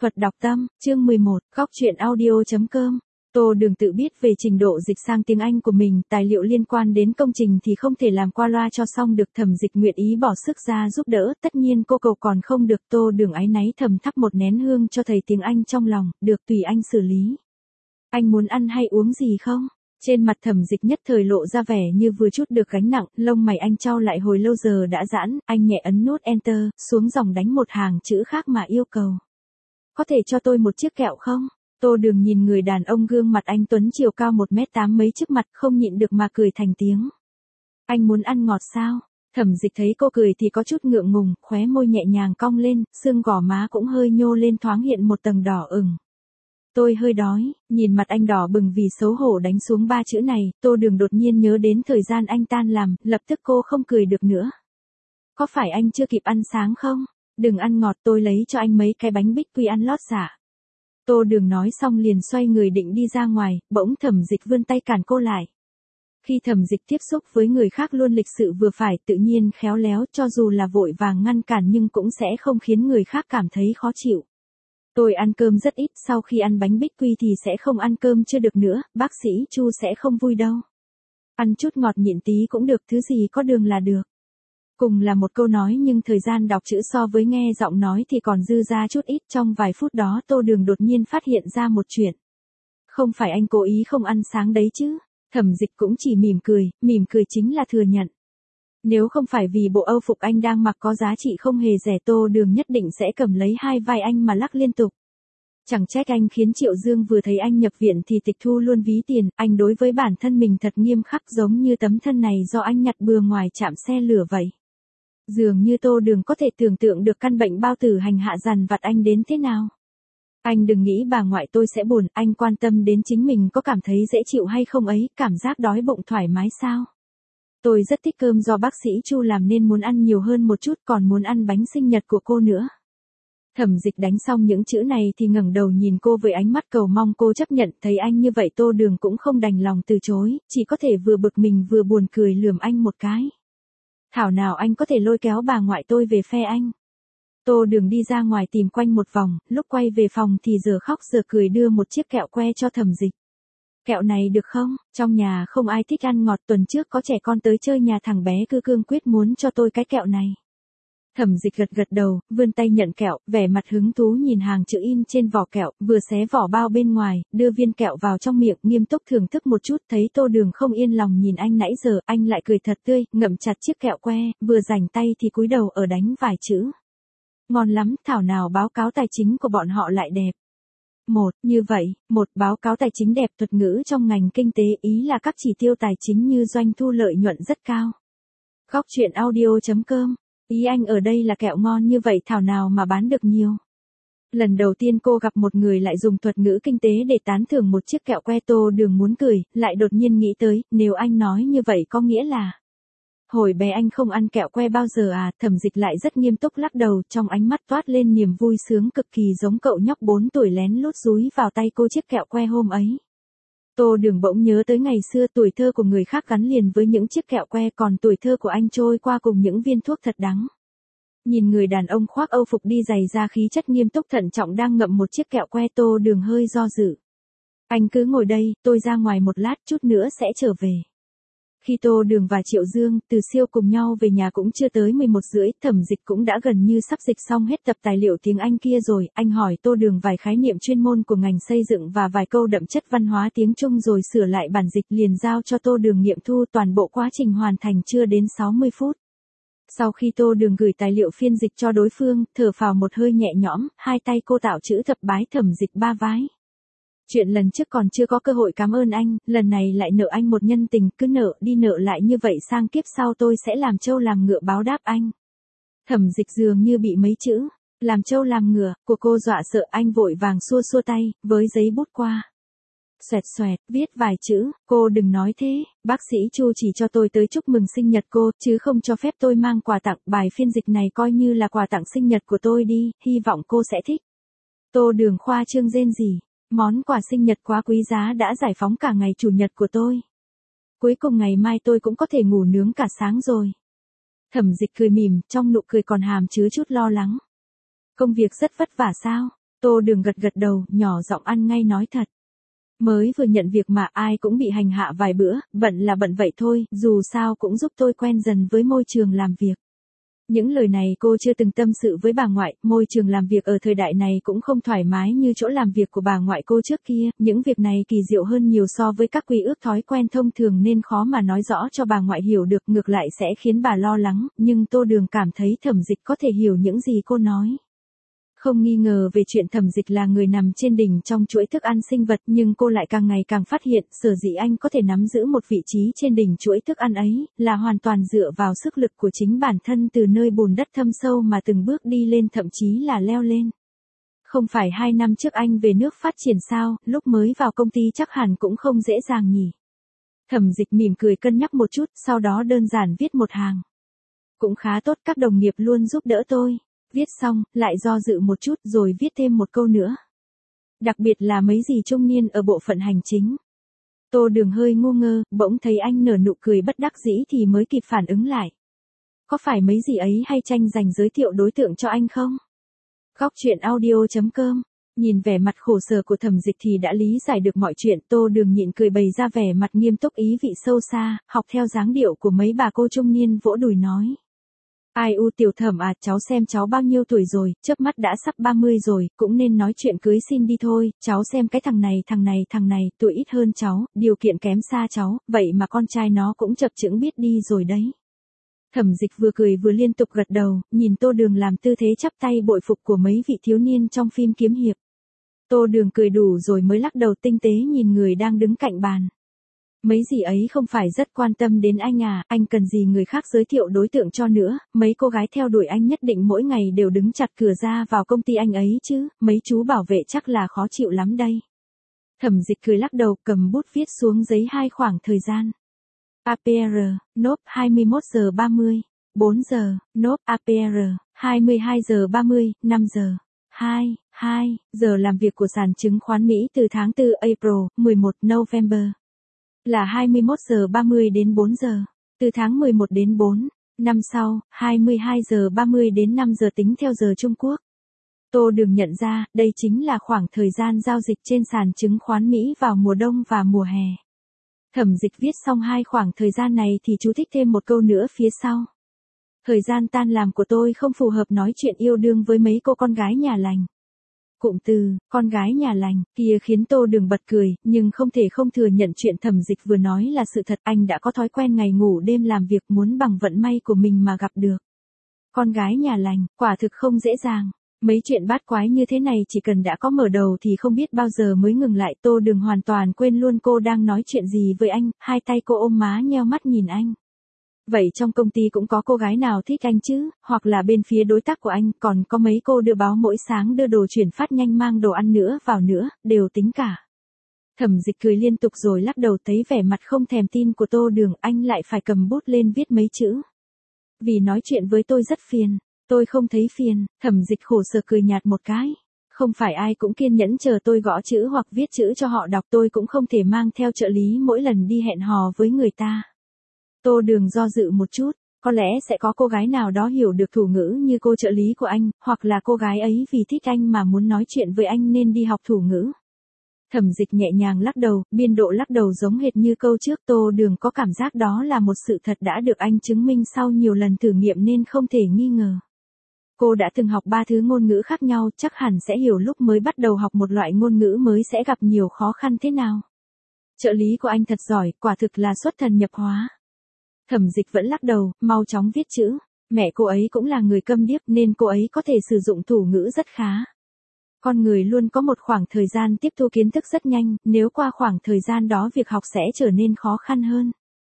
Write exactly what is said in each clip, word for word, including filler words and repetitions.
Thuật đọc tâm, chương mười một, góc truyện audio.com. Tô Đường tự biết về trình độ dịch sang tiếng Anh của mình, tài liệu liên quan đến công trình thì không thể làm qua loa cho xong được. Thẩm Dịch nguyện ý bỏ sức ra giúp đỡ, tất nhiên cô cầu còn không được. Tô Đường áy náy thầm thắp một nén hương cho thầy tiếng Anh trong lòng, được tùy anh xử lý. Anh muốn ăn hay uống gì không? Trên mặt Thẩm Dịch nhất thời lộ ra vẻ như vừa chút được gánh nặng, lông mày anh chau lại hồi lâu giờ đã giãn, anh nhẹ ấn nút Enter, xuống dòng đánh một hàng chữ khác mà yêu cầu. Có thể cho tôi một chiếc kẹo không? Tô Đường nhìn người đàn ông gương mặt anh tuấn chiều cao một mét tám mấy trước mặt, không nhịn được mà cười thành tiếng. Anh muốn ăn ngọt sao? Thẩm Dịch thấy cô cười thì có chút ngượng ngùng, khóe môi nhẹ nhàng cong lên, xương gò má cũng hơi nhô lên thoáng hiện một tầng đỏ ửng. Tôi hơi đói, nhìn mặt anh đỏ bừng vì xấu hổ đánh xuống ba chữ này, Tô Đường đột nhiên nhớ đến thời gian anh tan làm, lập tức cô không cười được nữa. Có phải anh chưa kịp ăn sáng không? Đừng ăn ngọt, tôi lấy cho anh mấy cái bánh bích quy ăn lót dạ. Tô Đường nói xong liền xoay người định đi ra ngoài, bỗng Thẩm Dịch vươn tay cản cô lại. Khi Thẩm Dịch tiếp xúc với người khác luôn lịch sự vừa phải, tự nhiên khéo léo, cho dù là vội vàng ngăn cản nhưng cũng sẽ không khiến người khác cảm thấy khó chịu. Tôi ăn cơm rất ít, sau khi ăn bánh bích quy thì sẽ không ăn cơm chưa được nữa, bác sĩ Chu sẽ không vui đâu. Ăn chút ngọt nhịn tí cũng được, thứ gì có đường là được. Cùng là một câu nói nhưng thời gian đọc chữ so với nghe giọng nói thì còn dư ra chút ít. Trong vài phút đó Tô Đường đột nhiên phát hiện ra một chuyện. Không phải anh cố ý không ăn sáng đấy chứ? Thẩm Dịch cũng chỉ mỉm cười, mỉm cười chính là thừa nhận. Nếu không phải vì bộ âu phục anh đang mặc có giá trị không hề rẻ, Tô Đường nhất định sẽ cầm lấy hai vai anh mà lắc liên tục. Chẳng trách anh khiến Triệu Dương vừa thấy anh nhập viện thì tịch thu luôn ví tiền, anh đối với bản thân mình thật nghiêm khắc, giống như tấm thân này do anh nhặt bừa ngoài trạm xe lửa vậy. Dường như Tô Đường có thể tưởng tượng được căn bệnh bao tử hành hạ dằn vặt anh đến thế nào. Anh đừng nghĩ bà ngoại tôi sẽ buồn, anh quan tâm đến chính mình có cảm thấy dễ chịu hay không ấy, cảm giác đói bụng thoải mái sao? Tôi rất thích cơm do bác sĩ Chu làm nên muốn ăn nhiều hơn một chút, còn muốn ăn bánh sinh nhật của cô nữa. Thẩm Dịch đánh xong những chữ này thì ngẩng đầu nhìn cô với ánh mắt cầu mong cô chấp nhận, thấy anh như vậy Tô Đường cũng không đành lòng từ chối, chỉ có thể vừa bực mình vừa buồn cười lườm anh một cái. Thảo nào anh có thể lôi kéo bà ngoại tôi về phe anh. Tô Đường đi ra ngoài tìm quanh một vòng, lúc quay về phòng thì giờ khóc giờ cười đưa một chiếc kẹo que cho Thẩm Dịch. Kẹo này được không? Trong nhà không ai thích ăn ngọt, tuần trước có trẻ con tới chơi nhà thằng bé cứ cương quyết muốn cho tôi cái kẹo này. Thẩm Dịch gật gật đầu, vươn tay nhận kẹo, vẻ mặt hứng thú nhìn hàng chữ in trên vỏ kẹo, vừa xé vỏ bao bên ngoài, đưa viên kẹo vào trong miệng, nghiêm túc thưởng thức một chút, thấy Tô Đường không yên lòng nhìn anh nãy giờ, anh lại cười thật tươi, ngậm chặt chiếc kẹo que, vừa rảnh tay thì cúi đầu ở đánh vài chữ. Ngon lắm, thảo nào báo cáo tài chính của bọn họ lại đẹp. Một, như vậy, một báo cáo tài chính đẹp, thuật ngữ trong ngành kinh tế, ý là các chỉ tiêu tài chính như doanh thu lợi nhuận rất cao. Góc truyện audio.com. Ý anh ở đây là kẹo ngon như vậy thảo nào mà bán được nhiều. Lần đầu tiên cô gặp một người lại dùng thuật ngữ kinh tế để tán thưởng một chiếc kẹo que. Tô Đường muốn cười, lại đột nhiên nghĩ tới, nếu anh nói như vậy có nghĩa là hồi bé anh không ăn kẹo que bao giờ à? Thẩm Dịch lại rất nghiêm túc lắc đầu, trong ánh mắt toát lên niềm vui sướng cực kỳ, giống cậu nhóc bốn tuổi lén lút dúi vào tay cô chiếc kẹo que hôm ấy. Tô Đường bỗng nhớ tới ngày xưa, tuổi thơ của người khác gắn liền với những chiếc kẹo que, còn tuổi thơ của anh trôi qua cùng những viên thuốc thật đắng. Nhìn người đàn ông khoác âu phục đi giày da, khí chất nghiêm túc thận trọng đang ngậm một chiếc kẹo que, Tô Đường hơi do dự. Anh cứ ngồi đây, tôi ra ngoài một lát, chút nữa sẽ trở về. Khi Tô Đường và Triệu Dương, Từ Siêu cùng nhau về nhà cũng chưa tới mười một rưỡi, Thẩm Dịch cũng đã gần như sắp dịch xong hết tập tài liệu tiếng Anh kia rồi, anh hỏi Tô Đường vài khái niệm chuyên môn của ngành xây dựng và vài câu đậm chất văn hóa tiếng Trung rồi sửa lại bản dịch liền giao cho Tô Đường nghiệm thu, toàn bộ quá trình hoàn thành chưa đến sáu mươi phút. Sau khi Tô Đường gửi tài liệu phiên dịch cho đối phương, thở phào một hơi nhẹ nhõm, hai tay cô tạo chữ thập bái Thẩm Dịch ba vái. Chuyện lần trước còn chưa có cơ hội cảm ơn anh, lần này lại nợ anh một nhân tình, cứ nợ đi nợ lại như vậy sang kiếp sau tôi sẽ làm trâu làm ngựa báo đáp anh. Thẩm Dịch dường như bị mấy chữ làm trâu làm ngựa của cô dọa sợ, anh vội vàng xua xua tay, với giấy bút qua. Xoẹt xoẹt, viết vài chữ, cô đừng nói thế, bác sĩ Chu chỉ cho tôi tới chúc mừng sinh nhật cô, chứ không cho phép tôi mang quà tặng, bài phiên dịch này coi như là quà tặng sinh nhật của tôi đi, hy vọng cô sẽ thích. Tô Đường khoa trương rên rỉ. Món quà sinh nhật quá quý giá đã giải phóng cả ngày chủ nhật của tôi. Cuối cùng ngày mai tôi cũng có thể ngủ nướng cả sáng rồi. Thẩm Dịch cười mỉm, trong nụ cười còn hàm chứa chút lo lắng. Công việc rất vất vả sao? Tô Đường gật gật đầu, nhỏ giọng ăn ngay nói thật. Mới vừa nhận việc mà ai cũng bị hành hạ vài bữa, bận là bận vậy thôi, dù sao cũng giúp tôi quen dần với môi trường làm việc. Những lời này cô chưa từng tâm sự với bà ngoại, môi trường làm việc ở thời đại này cũng không thoải mái như chỗ làm việc của bà ngoại cô trước kia, những việc này kỳ diệu hơn nhiều so với các quy ước thói quen thông thường nên khó mà nói rõ cho bà ngoại hiểu được, ngược lại sẽ khiến bà lo lắng, nhưng Tô Đường cảm thấy Thẩm Dịch có thể hiểu những gì cô nói. Không nghi ngờ về chuyện Thẩm Dịch là người nằm trên đỉnh trong chuỗi thức ăn sinh vật, nhưng cô lại càng ngày càng phát hiện, sở dĩ anh có thể nắm giữ một vị trí trên đỉnh chuỗi thức ăn ấy, là hoàn toàn dựa vào sức lực của chính bản thân từ nơi bùn đất thâm sâu mà từng bước đi lên, thậm chí là leo lên. Không phải hai năm trước anh về nước phát triển sao, lúc mới vào công ty chắc hẳn cũng không dễ dàng nhỉ. Thẩm Dịch mỉm cười cân nhắc một chút, sau đó đơn giản viết một hàng. Cũng khá tốt, các đồng nghiệp luôn giúp đỡ tôi. Viết xong, lại do dự một chút rồi viết thêm một câu nữa. Đặc biệt là mấy dì trung niên ở bộ phận hành chính. Tô Đường hơi ngu ngơ, bỗng thấy anh nở nụ cười bất đắc dĩ thì mới kịp phản ứng lại. Có phải mấy dì ấy hay tranh giành giới thiệu đối tượng cho anh không? Góc truyện audio chấm com. Nhìn vẻ mặt khổ sở của Thẩm Dịch thì đã lý giải được mọi chuyện, Tô Đường nhịn cười bày ra vẻ mặt nghiêm túc ý vị sâu xa, học theo dáng điệu của mấy bà cô trung niên vỗ đùi nói. Ai u Tiểu Thẩm à, cháu xem cháu bao nhiêu tuổi rồi, chớp mắt đã sắp ba mươi rồi, cũng nên nói chuyện cưới xin đi thôi, cháu xem cái thằng này thằng này thằng này, tuổi ít hơn cháu, điều kiện kém xa cháu, vậy mà con trai nó cũng chập chững biết đi rồi đấy. Thẩm Dịch vừa cười vừa liên tục gật đầu, nhìn Tô Đường làm tư thế chắp tay bội phục của mấy vị thiếu niên trong phim kiếm hiệp. Tô Đường cười đủ rồi mới lắc đầu tinh tế nhìn người đang đứng cạnh bàn. Mấy dì ấy không phải rất quan tâm đến anh à, anh cần gì người khác giới thiệu đối tượng cho nữa, mấy cô gái theo đuổi anh nhất định mỗi ngày đều đứng chặt cửa ra vào công ty anh ấy chứ, mấy chú bảo vệ chắc là khó chịu lắm đây. Thẩm Dịch cười lắc đầu, cầm bút viết xuống giấy hai khoảng thời gian. a pê rờ, nốp hai mươi mốt giờ ba mươi, bốn giờ, nốp a pê rờ, hai mươi hai giờ ba mươi, năm giờ, hai, hai, giờ làm việc của sàn chứng khoán Mỹ từ tháng tư April, mười một November. Là hai mươi mốt giờ ba mươi đến bốn giờ, từ tháng mười một đến bốn, năm sau, hai mươi hai giờ ba mươi đến năm giờ tính theo giờ Trung Quốc. Tô Đường nhận ra, đây chính là khoảng thời gian giao dịch trên sàn chứng khoán Mỹ vào mùa đông và mùa hè. Thẩm Dịch viết xong hai khoảng thời gian này thì chú thích thêm một câu nữa phía sau. Thời gian tan làm của tôi không phù hợp nói chuyện yêu đương với mấy cô con gái nhà lành. Cụm từ, con gái nhà lành, kia khiến Tô Đường bật cười, nhưng không thể không thừa nhận chuyện Thẩm Dịch vừa nói là sự thật, anh đã có thói quen ngày ngủ đêm làm việc muốn bằng vận may của mình mà gặp được. Con gái nhà lành, quả thực không dễ dàng. Mấy chuyện bát quái như thế này chỉ cần đã có mở đầu thì không biết bao giờ mới ngừng lại. Tô Đường hoàn toàn quên luôn cô đang nói chuyện gì với anh, hai tay cô ôm má nheo mắt nhìn anh. Vậy trong công ty cũng có cô gái nào thích anh chứ, hoặc là bên phía đối tác của anh còn có mấy cô đưa báo mỗi sáng đưa đồ chuyển phát nhanh mang đồ ăn nữa vào nữa, đều tính cả. Thẩm Dịch cười liên tục rồi lắc đầu, thấy vẻ mặt không thèm tin của Tô Đường, anh lại phải cầm bút lên viết mấy chữ. Vì nói chuyện với tôi rất phiền. Tôi không thấy phiền. Thẩm Dịch khổ sở cười nhạt một cái. Không phải ai cũng kiên nhẫn chờ tôi gõ chữ hoặc viết chữ cho họ đọc, tôi cũng không thể mang theo trợ lý mỗi lần đi hẹn hò với người ta. Tô Đường do dự một chút, có lẽ sẽ có cô gái nào đó hiểu được thủ ngữ như cô trợ lý của anh, hoặc là cô gái ấy vì thích anh mà muốn nói chuyện với anh nên đi học thủ ngữ. Thẩm Dịch nhẹ nhàng lắc đầu, biên độ lắc đầu giống hệt như câu trước. Tô Đường có cảm giác đó là một sự thật đã được anh chứng minh sau nhiều lần thử nghiệm nên không thể nghi ngờ. Cô đã từng học ba thứ ngôn ngữ khác nhau, chắc hẳn sẽ hiểu lúc mới bắt đầu học một loại ngôn ngữ mới sẽ gặp nhiều khó khăn thế nào. Trợ lý của anh thật giỏi, quả thực là xuất thần nhập hóa. Thẩm Dịch vẫn lắc đầu, mau chóng viết chữ. Mẹ cô ấy cũng là người câm điếc nên cô ấy có thể sử dụng thủ ngữ rất khá. Con người luôn có một khoảng thời gian tiếp thu kiến thức rất nhanh, nếu qua khoảng thời gian đó việc học sẽ trở nên khó khăn hơn.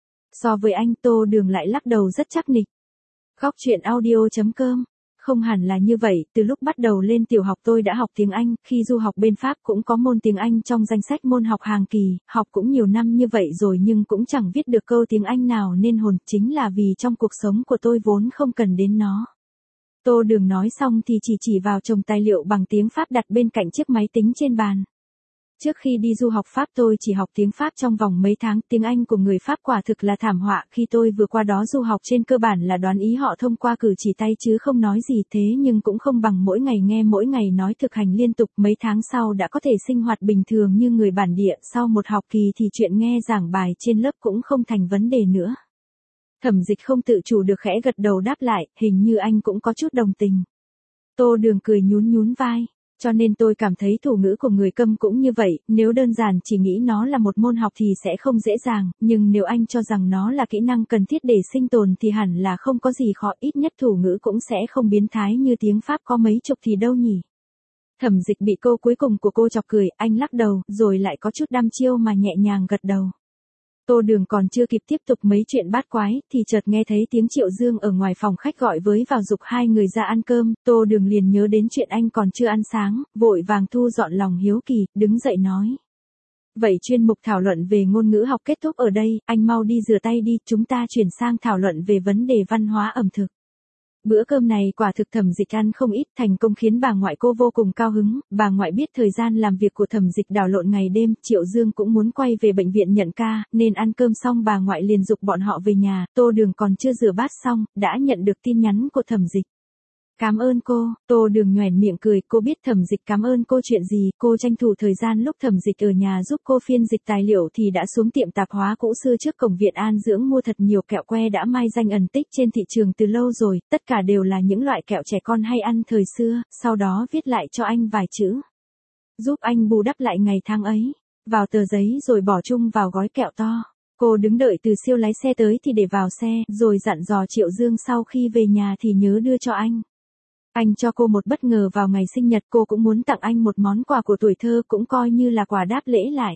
So với anh, Tô Đường lại lắc đầu rất chắc nịch. Góc truyện audio chấm com. Không hẳn là như vậy, từ lúc bắt đầu lên tiểu học tôi đã học tiếng Anh, khi du học bên Pháp cũng có môn tiếng Anh trong danh sách môn học hàng kỳ, học cũng nhiều năm như vậy rồi nhưng cũng chẳng viết được câu tiếng Anh nào nên hồn, chính là vì trong cuộc sống của tôi vốn không cần đến nó. Tô Đường nói xong thì chỉ chỉ vào chồng tài liệu bằng tiếng Pháp đặt bên cạnh chiếc máy tính trên bàn. Trước khi đi du học Pháp tôi chỉ học tiếng Pháp trong vòng mấy tháng, tiếng Anh của người Pháp quả thực là thảm họa, khi tôi vừa qua đó du học trên cơ bản là đoán ý họ thông qua cử chỉ tay chứ không nói gì, thế nhưng cũng không bằng mỗi ngày nghe mỗi ngày nói thực hành liên tục, mấy tháng sau đã có thể sinh hoạt bình thường như người bản địa, sau một học kỳ thì chuyện nghe giảng bài trên lớp cũng không thành vấn đề nữa. Thẩm Dịch không tự chủ được khẽ gật đầu đáp lại, hình như anh cũng có chút đồng tình. Tô Đường cười nhún nhún vai. Cho nên tôi cảm thấy thủ ngữ của người câm cũng như vậy, nếu đơn giản chỉ nghĩ nó là một môn học thì sẽ không dễ dàng, nhưng nếu anh cho rằng nó là kỹ năng cần thiết để sinh tồn thì hẳn là không có gì khó, ít nhất thủ ngữ cũng sẽ không biến thái như tiếng Pháp có mấy chục thì đâu nhỉ. Thẩm Dịch bị câu cuối cùng của cô chọc cười, anh lắc đầu, rồi lại có chút đăm chiêu mà nhẹ nhàng gật đầu. Tô Đường còn chưa kịp tiếp tục mấy chuyện bát quái, thì chợt nghe thấy tiếng Triệu Dương ở ngoài phòng khách gọi với vào giục hai người ra ăn cơm, Tô Đường liền nhớ đến chuyện anh còn chưa ăn sáng, vội vàng thu dọn lòng hiếu kỳ, đứng dậy nói. Vậy chuyên mục thảo luận về ngôn ngữ học kết thúc ở đây, anh mau đi rửa tay đi, chúng ta chuyển sang thảo luận về vấn đề văn hóa ẩm thực. Bữa cơm này quả thực Thẩm Dịch ăn không ít, thành công khiến bà ngoại cô vô cùng cao hứng, bà ngoại biết thời gian làm việc của Thẩm Dịch đảo lộn ngày đêm, Triệu Dương cũng muốn quay về bệnh viện nhận ca, nên ăn cơm xong bà ngoại liền giục bọn họ về nhà, Tô Đường còn chưa rửa bát xong, đã nhận được tin nhắn của Thẩm Dịch. Cảm ơn cô, Tô Đường nhoẻn miệng cười, cô biết Thẩm Dịch cảm ơn cô chuyện gì, cô tranh thủ thời gian lúc Thẩm Dịch ở nhà giúp cô phiên dịch tài liệu thì đã xuống tiệm tạp hóa cũ xưa trước cổng viện An Dưỡng mua thật nhiều kẹo que đã mai danh ẩn tích trên thị trường từ lâu rồi, tất cả đều là những loại kẹo trẻ con hay ăn thời xưa, sau đó viết lại cho anh vài chữ. Giúp anh bù đắp lại ngày tháng ấy, vào tờ giấy rồi bỏ chung vào gói kẹo to. Cô đứng đợi từ siêu lái xe tới thì để vào xe, rồi dặn dò Triệu Dương sau khi về nhà thì nhớ đưa cho anh. Anh cho cô một bất ngờ vào ngày sinh nhật, cô cũng muốn tặng anh một món quà của tuổi thơ, cũng coi như là quà đáp lễ lại.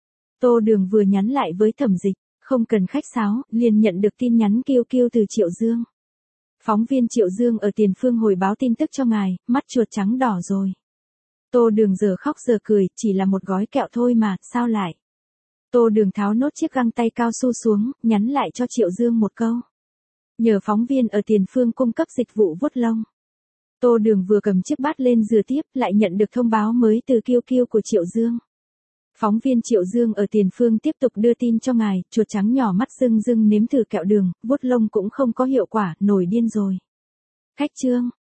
Tô Đường vừa nhắn lại với Thẩm Dịch, không cần khách sáo, liền nhận được tin nhắn kêu kêu từ Triệu Dương. Phóng viên Triệu Dương ở Tiền Phương hồi báo tin tức cho ngài, mắt chuột trắng đỏ rồi. Tô Đường giờ khóc giờ cười, chỉ là một gói kẹo thôi mà, sao lại. Tô Đường tháo nốt chiếc găng tay cao su xuống, nhắn lại cho Triệu Dương một câu. Nhờ phóng viên ở Tiền Phương cung cấp dịch vụ vuốt lông. Tô Đường vừa cầm chiếc bát lên rửa tiếp, lại nhận được thông báo mới từ kiêu kiêu của Triệu Dương. Phóng viên Triệu Dương ở Tiền Phương tiếp tục đưa tin cho ngài, chuột trắng nhỏ mắt rưng rưng nếm thử kẹo đường, vuốt lông cũng không có hiệu quả, nổi điên rồi. Khách trương,